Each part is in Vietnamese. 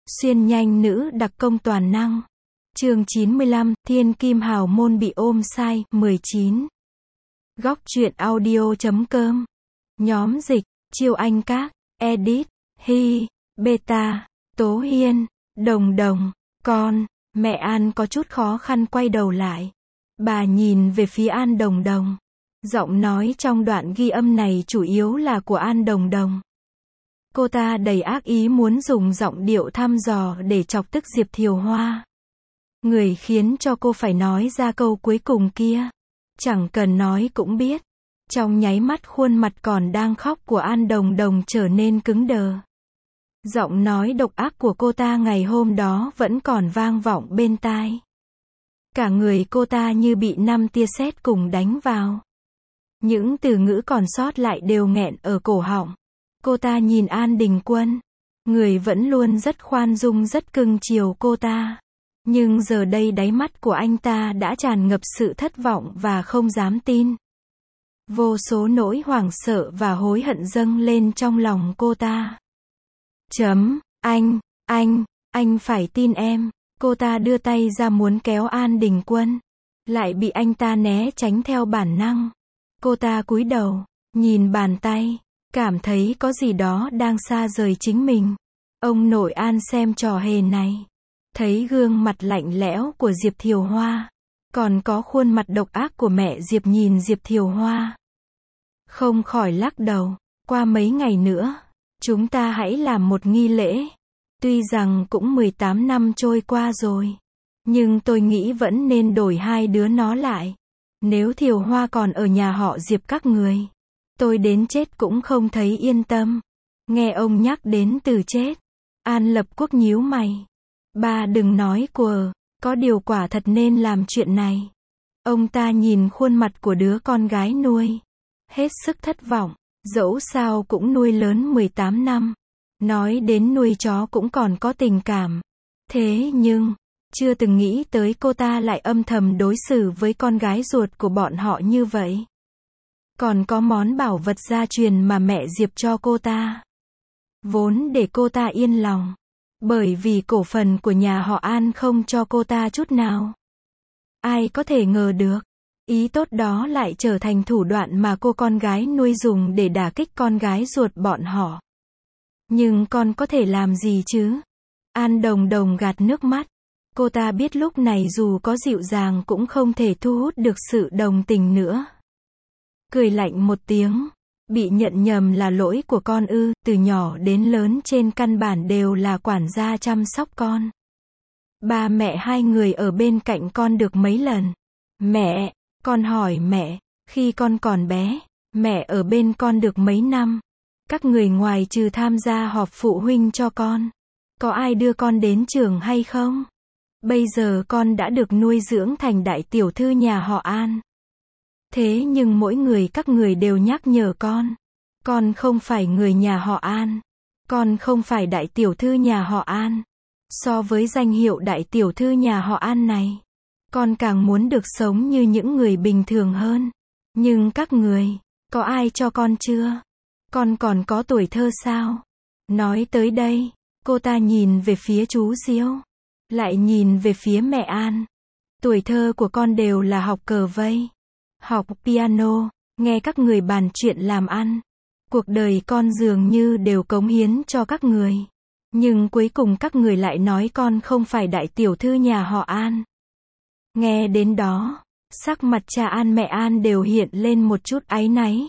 Xuyên nhanh nữ đặc công toàn năng. Chương 95, Thiên Kim Hào Môn bị ôm sai, 19. Góc truyện audio.com. Nhóm dịch, Chiêu Anh Các, Edit, Hy, Beta, Tố Hiên, Đồng Đồng, con. Mẹ An có chút khó khăn quay đầu lại. Bà nhìn về phía An Đồng Đồng. Giọng nói trong đoạn ghi âm này chủ yếu là của An Đồng Đồng. Cô ta đầy ác ý muốn dùng giọng điệu thăm dò để chọc tức Diệp Thiều Hoa. Người khiến cho cô phải nói ra câu cuối cùng kia. Chẳng cần nói cũng biết. Trong nháy mắt khuôn mặt còn đang khóc của An Đồng Đồng trở nên cứng đờ. Giọng nói độc ác của cô ta ngày hôm đó vẫn còn vang vọng bên tai. Cả người cô ta như bị 5 tia sét cùng đánh vào. Những từ ngữ còn sót lại đều nghẹn ở cổ họng. Cô ta nhìn An Đình Quân. Người vẫn luôn rất khoan dung rất cưng chiều cô ta. Nhưng giờ đây đáy mắt của anh ta đã tràn ngập sự thất vọng và không dám tin. Vô số nỗi hoảng sợ và hối hận dâng lên trong lòng cô ta. Anh phải tin em. Cô ta đưa tay ra muốn kéo An Đình Quân. Lại bị anh ta né tránh theo bản năng. Cô ta cúi đầu, nhìn bàn tay, cảm thấy có gì đó đang xa rời chính mình. Ông nội An xem trò hề này. Thấy gương mặt lạnh lẽo của Diệp Thiều Hoa. Còn có khuôn mặt độc ác của mẹ Diệp nhìn Diệp Thiều Hoa. Không khỏi lắc đầu. Qua mấy ngày nữa, chúng ta hãy làm một nghi lễ. Tuy rằng cũng 18 năm trôi qua rồi. Nhưng tôi nghĩ vẫn nên đổi hai đứa nó lại. Nếu Thiều Hoa còn ở nhà họ Diệp các người, tôi đến chết cũng không thấy yên tâm. Nghe ông nhắc đến từ chết, An Lập Quốc nhíu mày. Ba đừng nói quờ, có điều quả thật nên làm chuyện này. Ông ta nhìn khuôn mặt của đứa con gái nuôi. Hết sức thất vọng, dẫu sao cũng nuôi lớn 18 năm. Nói đến nuôi chó cũng còn có tình cảm. Thế nhưng, chưa từng nghĩ tới cô ta lại âm thầm đối xử với con gái ruột của bọn họ như vậy. Còn có món bảo vật gia truyền mà mẹ Diệp cho cô ta. Vốn để cô ta yên lòng. Bởi vì cổ phần của nhà họ An không cho cô ta chút nào. Ai có thể ngờ được. Ý tốt đó lại trở thành thủ đoạn mà cô con gái nuôi dùng để đả kích con gái ruột bọn họ. Nhưng con có thể làm gì chứ? An Đồng Đồng gạt nước mắt. Cô ta biết lúc này dù có dịu dàng cũng không thể thu hút được sự đồng tình nữa. Cười lạnh một tiếng. Bị nhận nhầm là lỗi của con ư? Từ nhỏ đến lớn trên căn bản đều là quản gia chăm sóc con. Ba mẹ hai người ở bên cạnh con được mấy lần? Mẹ, con hỏi mẹ, khi con còn bé, mẹ ở bên con được mấy năm? Các người ngoài trừ tham gia họp phụ huynh cho con, có ai đưa con đến trường hay không? Bây giờ con đã được nuôi dưỡng thành đại tiểu thư nhà họ An. Thế nhưng mỗi người các người đều nhắc nhở con không phải người nhà họ An. Con không phải đại tiểu thư nhà họ An. So với danh hiệu đại tiểu thư nhà họ An này, con càng muốn được sống như những người bình thường hơn. Nhưng các người, có ai cho con chưa? Con còn có tuổi thơ sao? Nói tới đây, cô ta nhìn về phía chú Diêu. Lại nhìn về phía mẹ An. Tuổi thơ của con đều là học cờ vây, học piano, nghe các người bàn chuyện làm ăn. Cuộc đời con dường như đều cống hiến cho các người. Nhưng cuối cùng các người lại nói con không phải đại tiểu thư nhà họ An. Nghe đến đó, sắc mặt cha An mẹ An đều hiện lên một chút áy náy.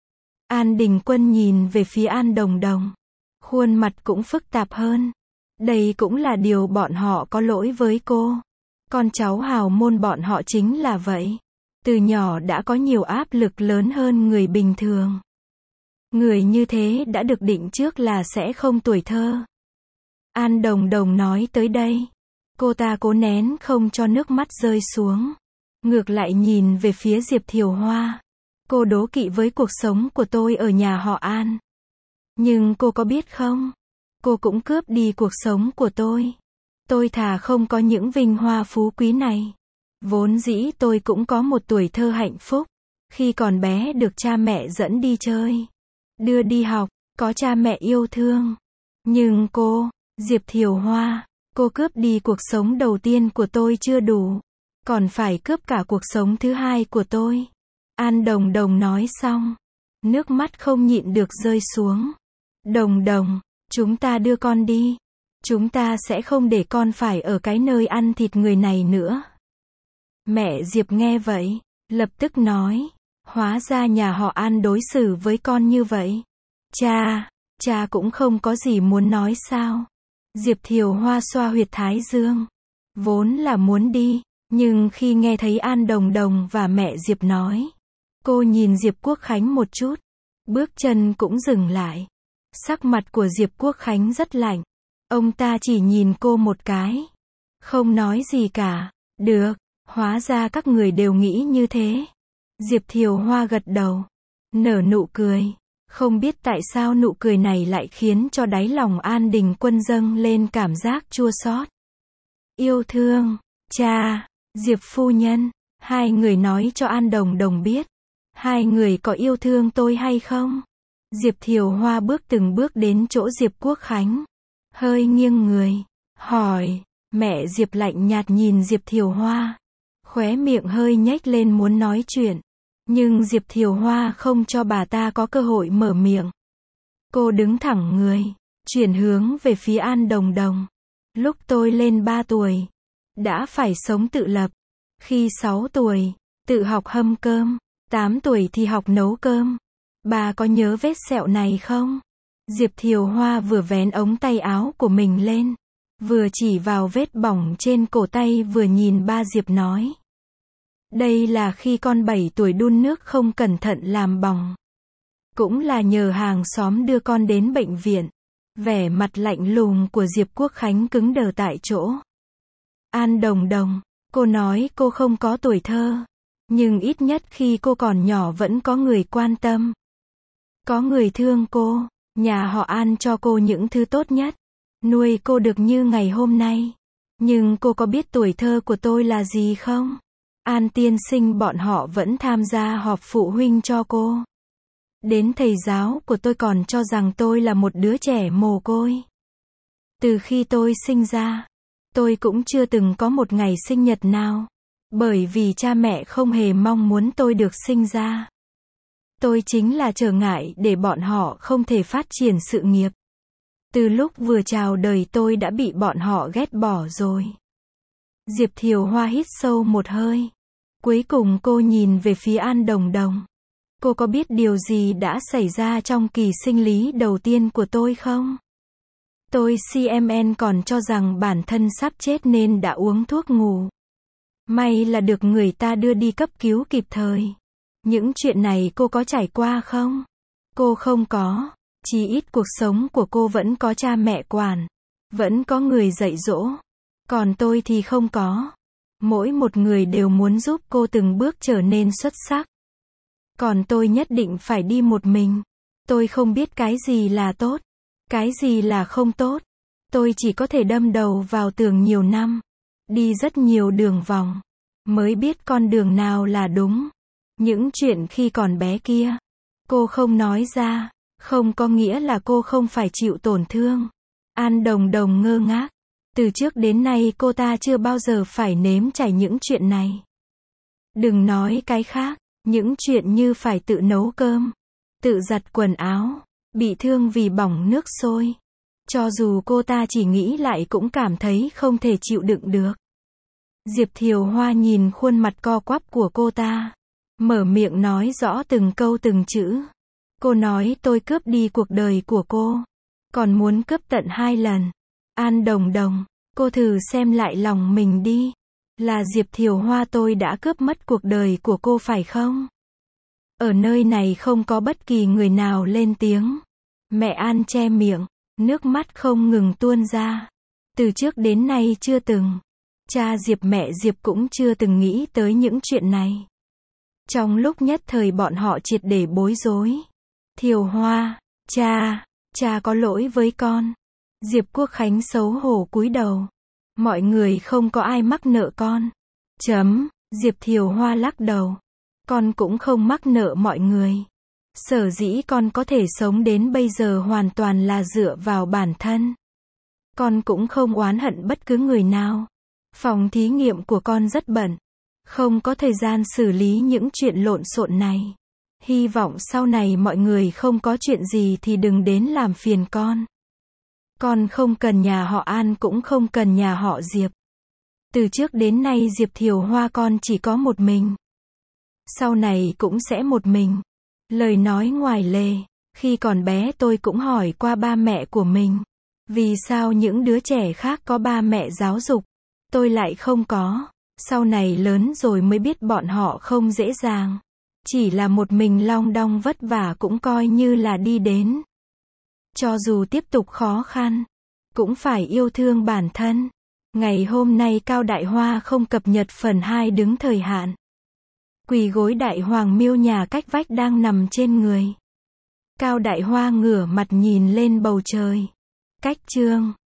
An Đình Quân nhìn về phía An Đồng Đồng. Khuôn mặt cũng phức tạp hơn. Đây cũng là điều bọn họ có lỗi với cô. Con cháu hào môn bọn họ chính là vậy. Từ nhỏ đã có nhiều áp lực lớn hơn người bình thường. Người như thế đã được định trước là sẽ không tuổi thơ. An Đồng Đồng nói tới đây. Cô ta cố nén không cho nước mắt rơi xuống. Ngược lại nhìn về phía Diệp Thiều Hoa. Cô đố kỵ với cuộc sống của tôi ở nhà họ An. Nhưng cô có biết không? Cô cũng cướp đi cuộc sống của tôi. Tôi thà không có những vinh hoa phú quý này. Vốn dĩ tôi cũng có một tuổi thơ hạnh phúc. Khi còn bé được cha mẹ dẫn đi chơi, đưa đi học, có cha mẹ yêu thương. Nhưng cô, Diệp Thiều Hoa, cô cướp đi cuộc sống đầu tiên của tôi chưa đủ, còn phải cướp cả cuộc sống thứ hai của tôi. An Đồng Đồng nói xong, nước mắt không nhịn được rơi xuống. Đồng Đồng, chúng ta đưa con đi. Chúng ta sẽ không để con phải ở cái nơi ăn thịt người này nữa. Mẹ Diệp nghe vậy, lập tức nói, hóa ra nhà họ An đối xử với con như vậy. Cha cũng không có gì muốn nói sao? Diệp Thiều Hoa xoa huyệt thái dương. Vốn là muốn đi, nhưng khi nghe thấy An Đồng Đồng và mẹ Diệp nói, cô nhìn Diệp Quốc Khánh một chút, bước chân cũng dừng lại. Sắc mặt của Diệp Quốc Khánh rất lạnh. Ông ta chỉ nhìn cô một cái, không nói gì cả. Được, hóa ra các người đều nghĩ như thế. Diệp Thiều Hoa gật đầu, nở nụ cười. Không biết tại sao nụ cười này lại khiến cho đáy lòng An Đình Quân dâng lên cảm giác chua xót. Yêu thương, cha, Diệp phu nhân, hai người nói cho An Đồng Đồng biết, hai người có yêu thương tôi hay không? Diệp Thiều Hoa bước từng bước đến chỗ Diệp Quốc Khánh, hơi nghiêng người, hỏi. Mẹ Diệp lạnh nhạt nhìn Diệp Thiều Hoa, khóe miệng hơi nhếch lên muốn nói chuyện, nhưng Diệp Thiều Hoa không cho bà ta có cơ hội mở miệng. Cô đứng thẳng người, chuyển hướng về phía An Đồng Đồng. Lúc tôi lên 3 tuổi, đã phải sống tự lập. Khi 6 tuổi, tự học hâm cơm. 8 tuổi thì học nấu cơm. Bà có nhớ vết sẹo này không? Diệp Thiều Hoa vừa vén ống tay áo của mình lên, vừa chỉ vào vết bỏng trên cổ tay vừa nhìn ba Diệp nói. Đây là khi con 7 tuổi đun nước không cẩn thận làm bỏng. Cũng là nhờ hàng xóm đưa con đến bệnh viện. Vẻ mặt lạnh lùng của Diệp Quốc Khánh cứng đờ tại chỗ. An Đồng Đồng, cô nói cô không có tuổi thơ, nhưng ít nhất khi cô còn nhỏ vẫn có người quan tâm. Có người thương cô, nhà họ An cho cô những thứ tốt nhất, nuôi cô được như ngày hôm nay. Nhưng cô có biết tuổi thơ của tôi là gì không? An tiên sinh bọn họ vẫn tham gia họp phụ huynh cho cô. Đến thầy giáo của tôi còn cho rằng tôi là một đứa trẻ mồ côi. Từ khi tôi sinh ra, tôi cũng chưa từng có một ngày sinh nhật nào, bởi vì cha mẹ không hề mong muốn tôi được sinh ra. Tôi chính là trở ngại để bọn họ không thể phát triển sự nghiệp. Từ lúc vừa chào đời tôi đã bị bọn họ ghét bỏ rồi. Diệp Thiều Hoa hít sâu một hơi. Cuối cùng cô nhìn về phía An Đồng Đồng. Cô có biết điều gì đã xảy ra trong kỳ sinh lý đầu tiên của tôi không? Tôi CMN còn cho rằng bản thân sắp chết nên đã uống thuốc ngủ. May là được người ta đưa đi cấp cứu kịp thời. Những chuyện này cô có trải qua không? Cô không có. Chí ít cuộc sống của cô vẫn có cha mẹ quản. Vẫn có người dạy dỗ. Còn tôi thì không có. Mỗi một người đều muốn giúp cô từng bước trở nên xuất sắc. Còn tôi nhất định phải đi một mình. Tôi không biết cái gì là tốt, cái gì là không tốt. Tôi chỉ có thể đâm đầu vào tường nhiều năm, đi rất nhiều đường vòng, mới biết con đường nào là đúng. Những chuyện khi còn bé kia, cô không nói ra, không có nghĩa là cô không phải chịu tổn thương. An Đồng Đồng ngơ ngác. Từ trước đến nay cô ta chưa bao giờ phải nếm trải những chuyện này. Đừng nói cái khác, những chuyện như phải tự nấu cơm, tự giặt quần áo, bị thương vì bỏng nước sôi. Cho dù cô ta chỉ nghĩ lại cũng cảm thấy không thể chịu đựng được. Diệp Thiều Hoa nhìn khuôn mặt co quắp của cô ta, mở miệng nói rõ từng câu từng chữ. Cô nói tôi cướp đi cuộc đời của cô, còn muốn cướp tận 2 lần. An Đồng Đồng, cô thử xem lại lòng mình đi. Là Diệp Thiều Hoa tôi đã cướp mất cuộc đời của cô phải không? Ở nơi này không có bất kỳ người nào lên tiếng. Mẹ An che miệng, nước mắt không ngừng tuôn ra. Từ trước đến nay chưa từng. Cha Diệp mẹ Diệp cũng chưa từng nghĩ tới những chuyện này. Trong lúc nhất thời bọn họ triệt để bối rối. Thiều Hoa, cha có lỗi với con. Diệp Quốc Khánh xấu hổ cúi đầu. Mọi người không có ai mắc nợ con. Diệp Thiều Hoa lắc đầu. Con cũng không mắc nợ mọi người. Sở dĩ con có thể sống đến bây giờ hoàn toàn là dựa vào bản thân. Con cũng không oán hận bất cứ người nào. Phòng thí nghiệm của con rất bận. Không có thời gian xử lý những chuyện lộn xộn này. Hy vọng sau này mọi người không có chuyện gì thì đừng đến làm phiền con. Con không cần nhà họ An cũng không cần nhà họ Diệp. Từ trước đến nay Diệp Thiều Hoa con chỉ có một mình. Sau này cũng sẽ một mình. Lời nói ngoài lề. Khi còn bé tôi cũng hỏi qua ba mẹ của mình. Vì sao những đứa trẻ khác có ba mẹ giáo dục, tôi lại không có. Sau này lớn rồi mới biết bọn họ không dễ dàng. Chỉ là một mình long đong vất vả cũng coi như là đi đến. Cho dù tiếp tục khó khăn, cũng phải yêu thương bản thân. Ngày hôm nay Cao Đại Hoa không cập nhật phần 2 đứng thời hạn. Quỳ gối Đại Hoàng Miêu nhà cách vách đang nằm trên người. Cao Đại Hoa ngửa mặt nhìn lên bầu trời. Cách chương